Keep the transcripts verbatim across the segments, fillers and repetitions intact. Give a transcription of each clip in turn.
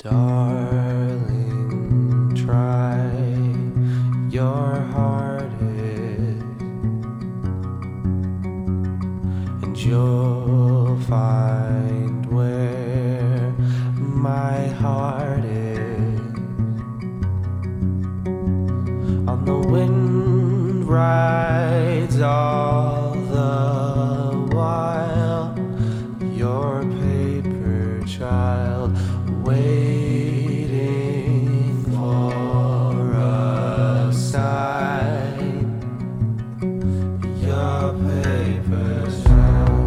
Darling, try your hardest, and you'll find where my heart is. On the wind rides all the while, your paper child waiting for a sign. Your paper child.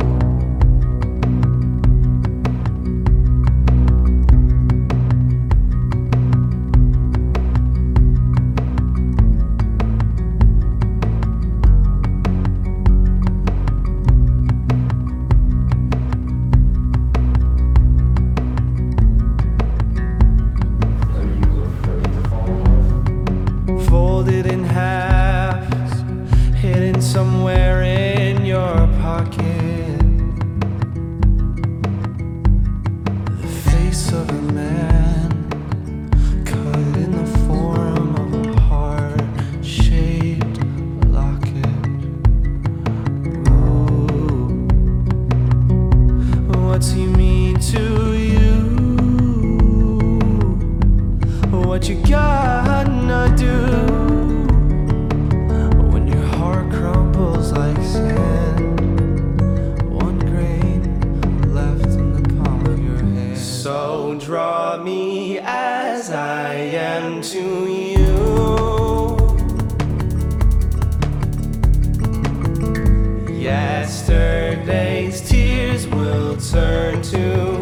Folded in halves, hidden somewhere in your pocket. The face of a man, cut in the form of a heart-shaped locket. Ooh, what's he mean to you? What you gonna do when your heart crumbles like sand? One grain left in the palm of your hand. So draw me as I am to you. Yesterday's tears will turn to